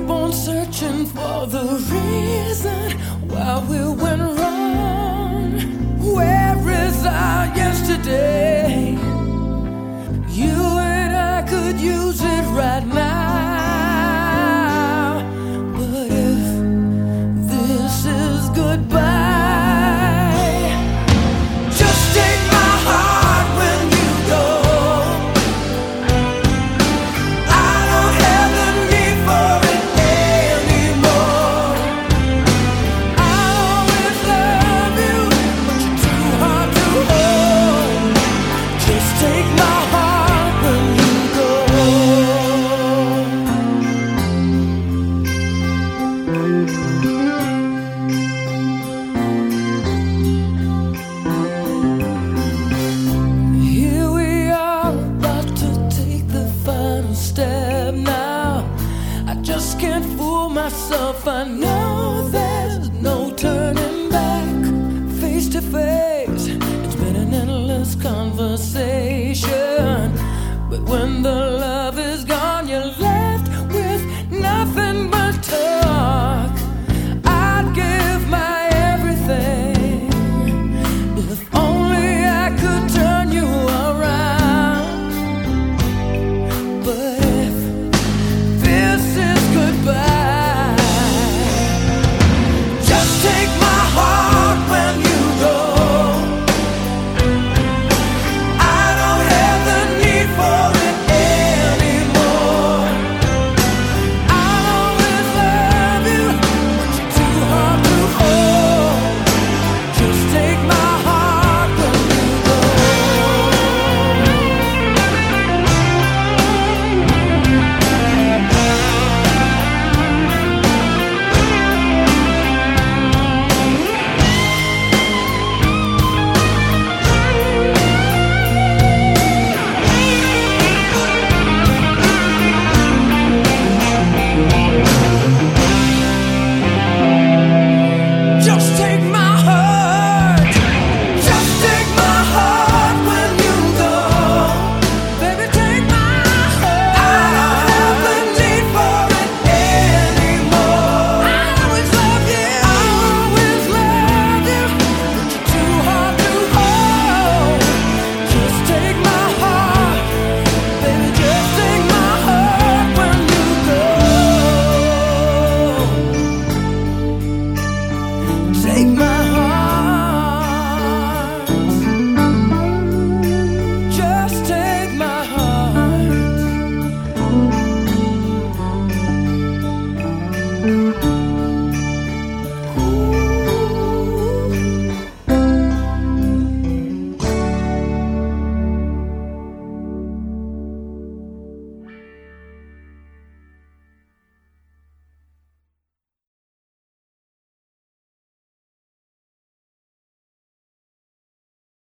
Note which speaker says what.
Speaker 1: on searching for the reason why we went wrong. Where is our yesterday? You and I could use it right now. But if this is goodbye, just take my heart when you go. I don't have the need for it anymore. I'll always love you, but you're too hard to hold. Just take my heart when you go. Here we are, about to take the final step now. I just can't fool myself. I know there's no turning back. Face to face, it's been an endless conversation. But when the love is gone, you're left with nothing but talk. I'd give my everything if only I could turn you around. But if this is goodbye, just take my heart when you go. I don't have the need for it anymore. I'll always love you, but you're too hard to hold. Just take my heart when you go. Just take my heart. Just take my heart when you go. Baby, take my heart. I don't have the need for it anymore. I always love you. I always love you, but you're too hard to hold. Just take my heart. Baby, just take my heart when you go. Take my heart. Just take my heart.